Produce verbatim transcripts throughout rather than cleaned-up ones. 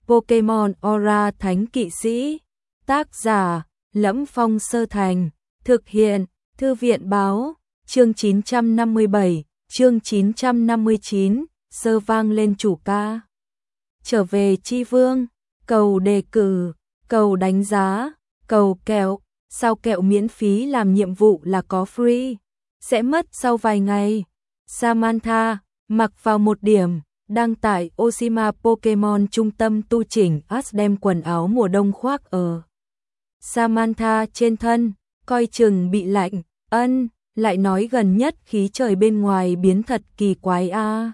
Pokemon Aura Thánh Kỵ Sĩ. Tác giả: Lẫm Phong Sơ Thành. Thực hiện: Thư viện Báo. Chương chín trăm năm mươi bảy, chương chín trăm năm mươi chín, sơ vang lên chủ ca. Trở về Chi Vương, cầu đề cử, cầu đánh giá, cầu kẹo, sao kẹo miễn phí làm nhiệm vụ là có free, sẽ mất sau vài ngày. Samantha, mặc vào một điểm, đăng tải Oshima Pokemon trung tâm tu chỉnh Ash đem quần áo mùa đông khoác ở Samantha trên thân, coi chừng bị lạnh, ân, lại nói gần nhất khí trời bên ngoài biến thật kỳ quái a. À.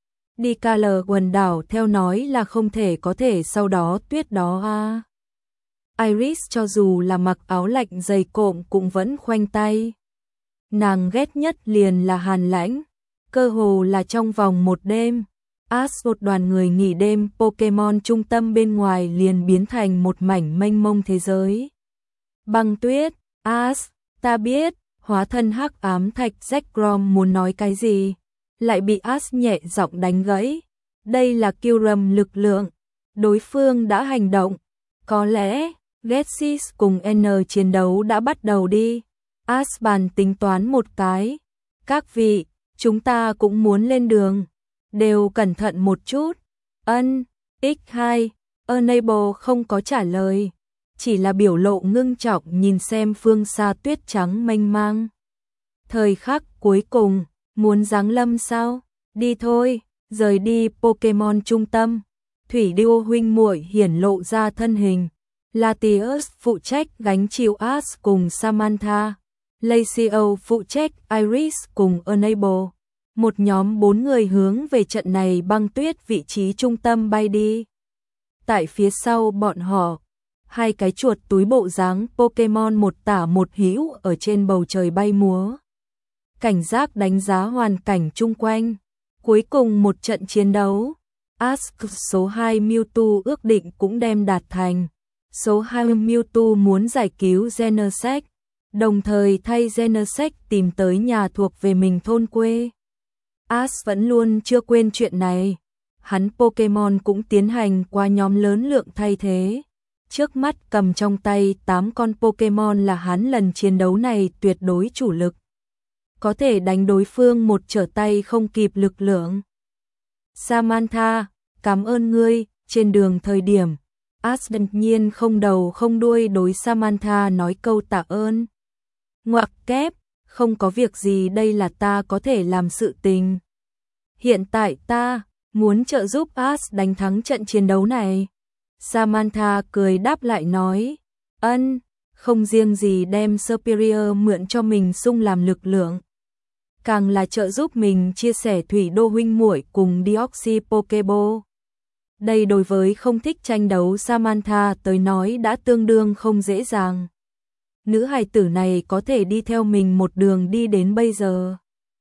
Đi ca lờ quần đảo theo nói là không thể có thể sau đó tuyết đó a. À. Iris cho dù là mặc áo lạnh dày cộm cũng vẫn khoanh tay. Nàng ghét nhất liền là hàn lãnh, cơ hồ là trong vòng một đêm. Ash một đoàn người nghỉ đêm Pokemon trung tâm bên ngoài liền biến thành một mảnh mênh mông thế giới. Băng tuyết, Ash, ta biết, hóa thân hắc ám thạch Jack Grom muốn nói cái gì, lại bị Ash nhẹ giọng đánh gãy. Đây là Kyurem lực lượng, đối phương đã hành động, có lẽ Getsis cùng N chiến đấu đã bắt đầu đi. Ash bàn tính toán một cái, các vị, chúng ta cũng muốn lên đường, đều cẩn thận một chút. Ân, ích hai, Enable không có trả lời, chỉ là biểu lộ ngưng trọng nhìn xem phương xa tuyết trắng mênh mang. Thời khắc cuối cùng, muốn giáng lâm sao? Đi thôi, rời đi Pokemon trung tâm. Thủy Điêu huynh muội hiển lộ ra thân hình. Latios phụ trách gánh chịu Ash cùng Samantha. Lacio phụ trách Iris cùng Enable. Một nhóm bốn người hướng về trận này băng tuyết vị trí trung tâm bay đi. Tại phía sau bọn họ, hai cái chuột túi bộ dáng Pokemon một tả một hữu ở trên bầu trời bay múa. Cảnh giác đánh giá hoàn cảnh chung quanh. Cuối cùng một trận chiến đấu, Ask số hai Mewtwo ước định cũng đem đạt thành. Số hai Mewtwo muốn giải cứu Genesect, đồng thời thay Genesect tìm tới nhà thuộc về mình thôn quê. Ash vẫn luôn chưa quên chuyện này. Hắn Pokemon cũng tiến hành qua nhóm lớn lượng thay thế. Trước mắt cầm trong tay tám con Pokemon là hắn lần chiến đấu này tuyệt đối chủ lực. Có thể đánh đối phương một trở tay không kịp lực lượng. Samantha, cảm ơn ngươi, trên đường thời điểm. Ash đột nhiên không đầu không đuôi đối Samantha nói câu tạ ơn. Ngoặc kép, không có việc gì, đây là ta có thể làm sự tình. Hiện tại ta muốn trợ giúp Ash đánh thắng trận chiến đấu này. Samantha cười đáp lại nói, ân, không riêng gì đem Superior mượn cho mình sung làm lực lượng, càng là trợ giúp mình chia sẻ Thủy Đô huynh muội cùng Deoxy Pokeball. Đây đối với không thích tranh đấu Samantha tới nói đã tương đương không dễ dàng. Nữ hài tử này có thể đi theo mình một đường đi đến bây giờ.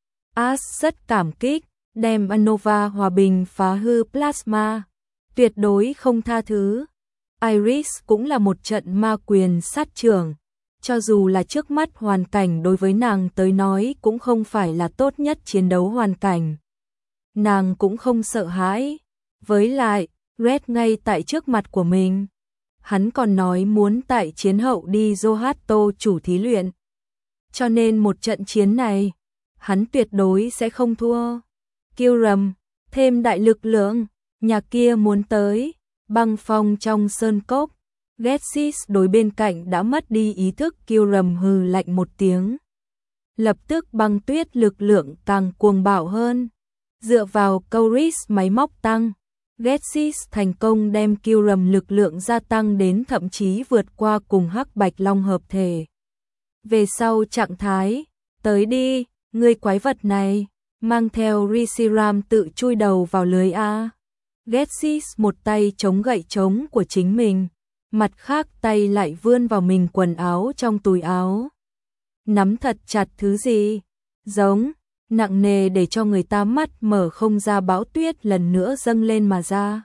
Ash rất cảm kích, đem Unova hòa bình phá hư Plasma, tuyệt đối không tha thứ. Iris cũng là một trận ma quyền sát trưởng, cho dù là trước mắt hoàn cảnh đối với nàng tới nói cũng không phải là tốt nhất chiến đấu hoàn cảnh. Nàng cũng không sợ hãi, với lại, Red ngay tại trước mặt của mình. Hắn còn nói muốn tại chiến hậu đi Johto chủ thí luyện. Cho nên một trận chiến này, hắn tuyệt đối sẽ không thua. Kyurem, thêm đại lực lượng, nhà kia muốn tới, băng phong trong sơn cốc. Getsis đối bên cạnh đã mất đi ý thức Kyurem hừ lạnh một tiếng. Lập tức băng tuyết lực lượng càng cuồng bạo hơn. Dựa vào Couris máy móc tăng, Getsis thành công đem Kyurem lực lượng gia tăng đến thậm chí vượt qua cùng hắc bạch long hợp thể. Về sau trạng thái, tới đi, ngươi quái vật này, mang theo Reshiram tự chui đầu vào lưới A. Getsis một tay chống gậy chống của chính mình, mặt khác tay lại vươn vào mình quần áo trong túi áo. Nắm thật chặt thứ gì? Giống, nặng nề để cho người ta mắt mở không ra, bão tuyết lần nữa dâng lên mà ra.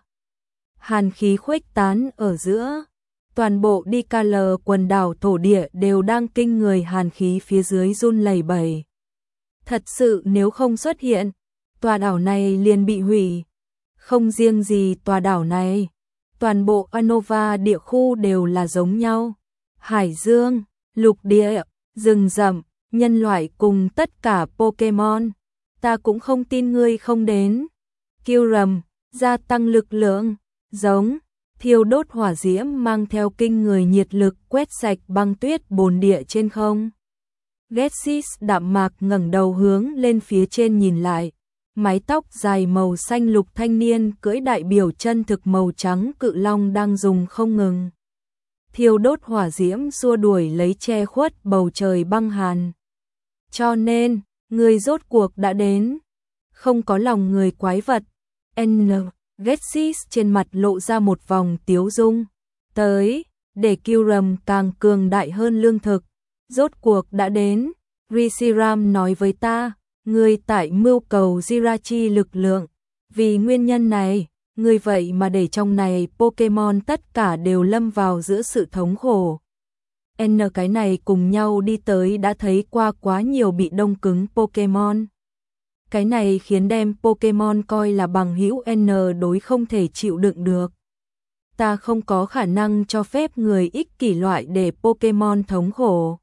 Hàn khí khuếch tán ở giữa, toàn bộ đi ca lờ quần đảo thổ địa đều đang kinh người hàn khí phía dưới run lẩy bẩy. Thật sự nếu không xuất hiện, tòa đảo này liền bị hủy. Không riêng gì tòa đảo này, toàn bộ Unova địa khu đều là giống nhau. Hải dương, lục địa, rừng rậm, nhân loại cùng tất cả Pokemon. Ta cũng không tin ngươi không đến. Kyurem, gia tăng lực lượng, giống, thiêu đốt hỏa diễm mang theo kinh người nhiệt lực quét sạch băng tuyết bồn địa trên không. Ghetsis đạm mạc ngẩng đầu hướng lên phía trên nhìn lại. Mái tóc dài màu xanh lục thanh niên cưỡi đại biểu chân thực màu trắng cự long đang dùng không ngừng. Thiêu đốt hỏa diễm xua đuổi lấy che khuất bầu trời băng hàn. Cho nên, người rốt cuộc đã đến. Không có lòng người quái vật. N. Ghetsis trên mặt lộ ra một vòng tiếu dung. Tới, để Kyurem càng cường đại hơn lương thực. Rốt cuộc đã đến. Reshiram nói với ta, người tại mưu cầu Jirachi lực lượng. Vì nguyên nhân này, người vậy mà để trong này Pokemon tất cả đều lâm vào giữa sự thống khổ. N cái này cùng nhau đi tới đã thấy qua quá nhiều bị đông cứng Pokemon. Cái này khiến đem Pokemon coi là bằng hữu N đối không thể chịu đựng được. Ta không có khả năng cho phép người ích kỷ loại để Pokemon thống khổ.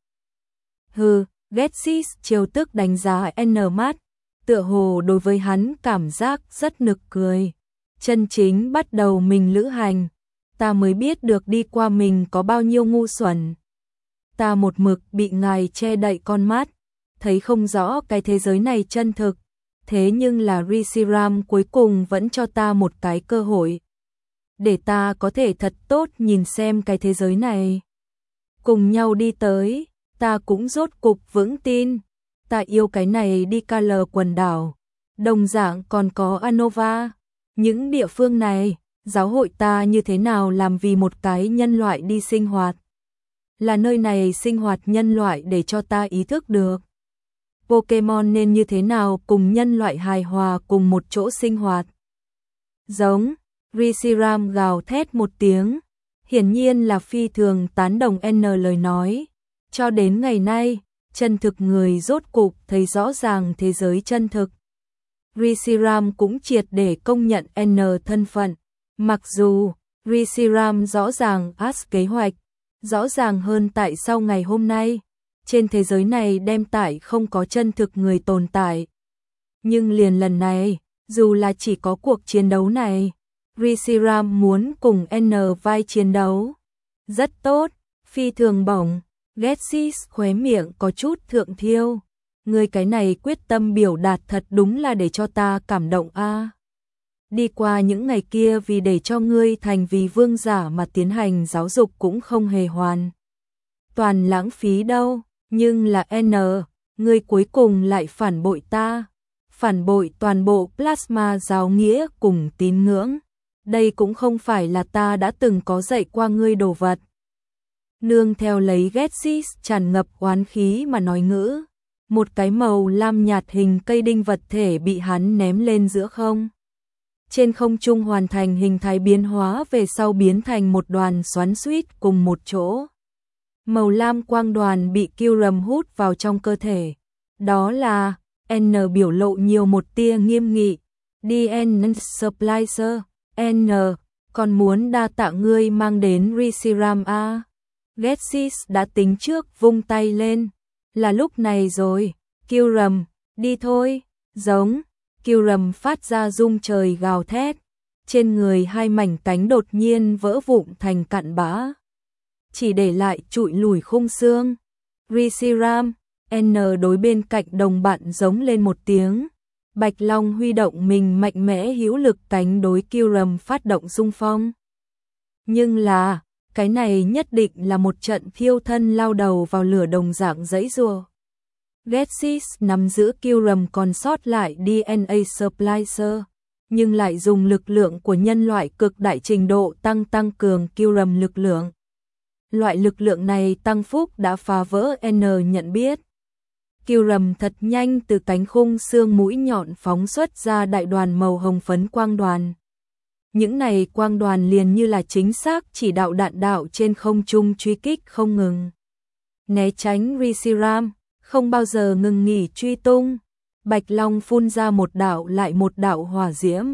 Hừ, Ghetsis trêu tức đánh giá N mát, tựa hồ đối với hắn cảm giác rất nực cười. Chân chính bắt đầu mình lữ hành, ta mới biết được đi qua mình có bao nhiêu ngu xuẩn. Ta một mực bị ngài che đậy con mắt, thấy không rõ cái thế giới này chân thực. Thế nhưng là Reshiram cuối cùng vẫn cho ta một cái cơ hội. Để ta có thể thật tốt nhìn xem cái thế giới này. Cùng nhau đi tới, ta cũng rốt cục vững tin. Ta yêu cái này đi Kaler quần đảo. Đồng dạng còn có Unova. Những địa phương này, giáo hội ta như thế nào làm vì một cái nhân loại đi sinh hoạt. Là nơi này sinh hoạt nhân loại để cho ta ý thức được. Pokemon nên như thế nào cùng nhân loại hài hòa cùng một chỗ sinh hoạt. Giống, Reshiram gào thét một tiếng, hiển nhiên là phi thường tán đồng N lời nói. Cho đến ngày nay, chân thực người rốt cục thấy rõ ràng thế giới chân thực. Reshiram cũng triệt để công nhận N thân phận. Mặc dù, Reshiram rõ ràng As kế hoạch, rõ ràng hơn tại sau ngày hôm nay. Trên thế giới này đem tại không có chân thực người tồn tại. Nhưng liền lần này, dù là chỉ có cuộc chiến đấu này, Reshiram muốn cùng N vai chiến đấu. Rất tốt, phi thường bổng, Ghetsis khóe miệng có chút thượng thiêu. Người cái này quyết tâm biểu đạt thật đúng là để cho ta cảm động a. À. Đi qua những ngày kia vì để cho ngươi thành vì vương giả mà tiến hành giáo dục cũng không hề hoàn toàn lãng phí đâu. Nhưng là N, ngươi cuối cùng lại phản bội ta, phản bội toàn bộ plasma giáo nghĩa cùng tín ngưỡng. Đây cũng không phải là ta đã từng có dạy qua ngươi đồ vật. Nương theo lấy Ghetsis tràn ngập oán khí mà nói ngữ, một cái màu lam nhạt hình cây đinh vật thể bị hắn ném lên giữa không. Trên không trung hoàn thành hình thái biến hóa về sau biến thành một đoàn xoắn xuýt cùng một chỗ. Màu lam quang đoàn bị Kyurem hút vào trong cơ thể. Đó là, N biểu lộ nhiều một tia nghiêm nghị. đê en Splicer, N, còn muốn đa tạ ngươi mang đến Reshiram a. Ghetsis đã tính trước vung tay lên. Là lúc này rồi, Kyurem, đi thôi, giống. Kyurem phát ra rung trời gào thét. Trên người hai mảnh cánh đột nhiên vỡ vụn thành cặn bã. Chỉ để lại trụi lùi khung xương. Reshiram, N đối bên cạnh đồng bạn giống lên một tiếng. Bạch Long huy động mình mạnh mẽ hữu lực cánh đối Kyurem phát động xung phong. Nhưng là, cái này nhất định là một trận thiêu thân lao đầu vào lửa đồng dạng dãy rùa. Ghetsis nắm giữ Kyurem còn sót lại đê en a Splicer, nhưng lại dùng lực lượng của nhân loại cực đại trình độ tăng tăng cường Kyurem lực lượng. Loại lực lượng này tăng phúc đã phá vỡ N nhận biết. Kyurem thật nhanh từ cánh khung xương mũi nhọn phóng xuất ra đại đoàn màu hồng phấn quang đoàn. Những này quang đoàn liền như là chính xác chỉ đạo đạn đạo trên không trung truy kích không ngừng. Né tránh Reshiram, không bao giờ ngừng nghỉ truy tung. Bạch Long phun ra một đạo lại một đạo hỏa diễm.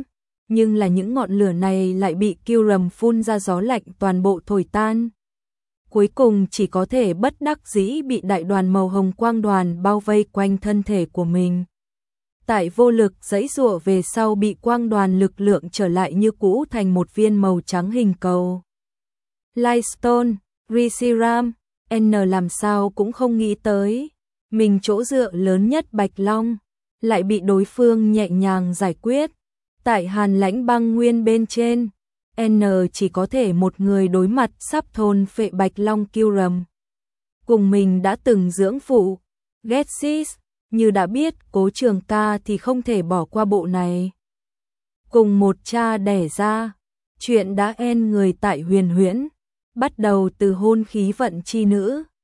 nhưng là những ngọn lửa này lại bị Kiêu Rầm phun ra gió lạnh toàn bộ thổi tan. Cuối cùng chỉ có thể bất đắc dĩ bị đại đoàn màu hồng quang đoàn bao vây quanh thân thể của mình. Tại vô lực giãy giụa về sau bị quang đoàn lực lượng trở lại như cũ thành một viên màu trắng hình cầu. Lightstone, Reshiram, N làm sao cũng không nghĩ tới, mình chỗ dựa lớn nhất Bạch Long, lại bị đối phương nhẹ nhàng giải quyết. Tại Hàn Lãnh Băng Nguyên bên trên, N chỉ có thể một người đối mặt sắp thôn phệ Bạch Long Kiêu Rầm. Cùng mình đã từng dưỡng phụ, Getsis, như đã biết Cố Trường Ca thì không thể bỏ qua bộ này. Cùng một cha đẻ ra, chuyện đã en người tại Huyền Huyễn, bắt đầu từ hôn khí vận chi nữ,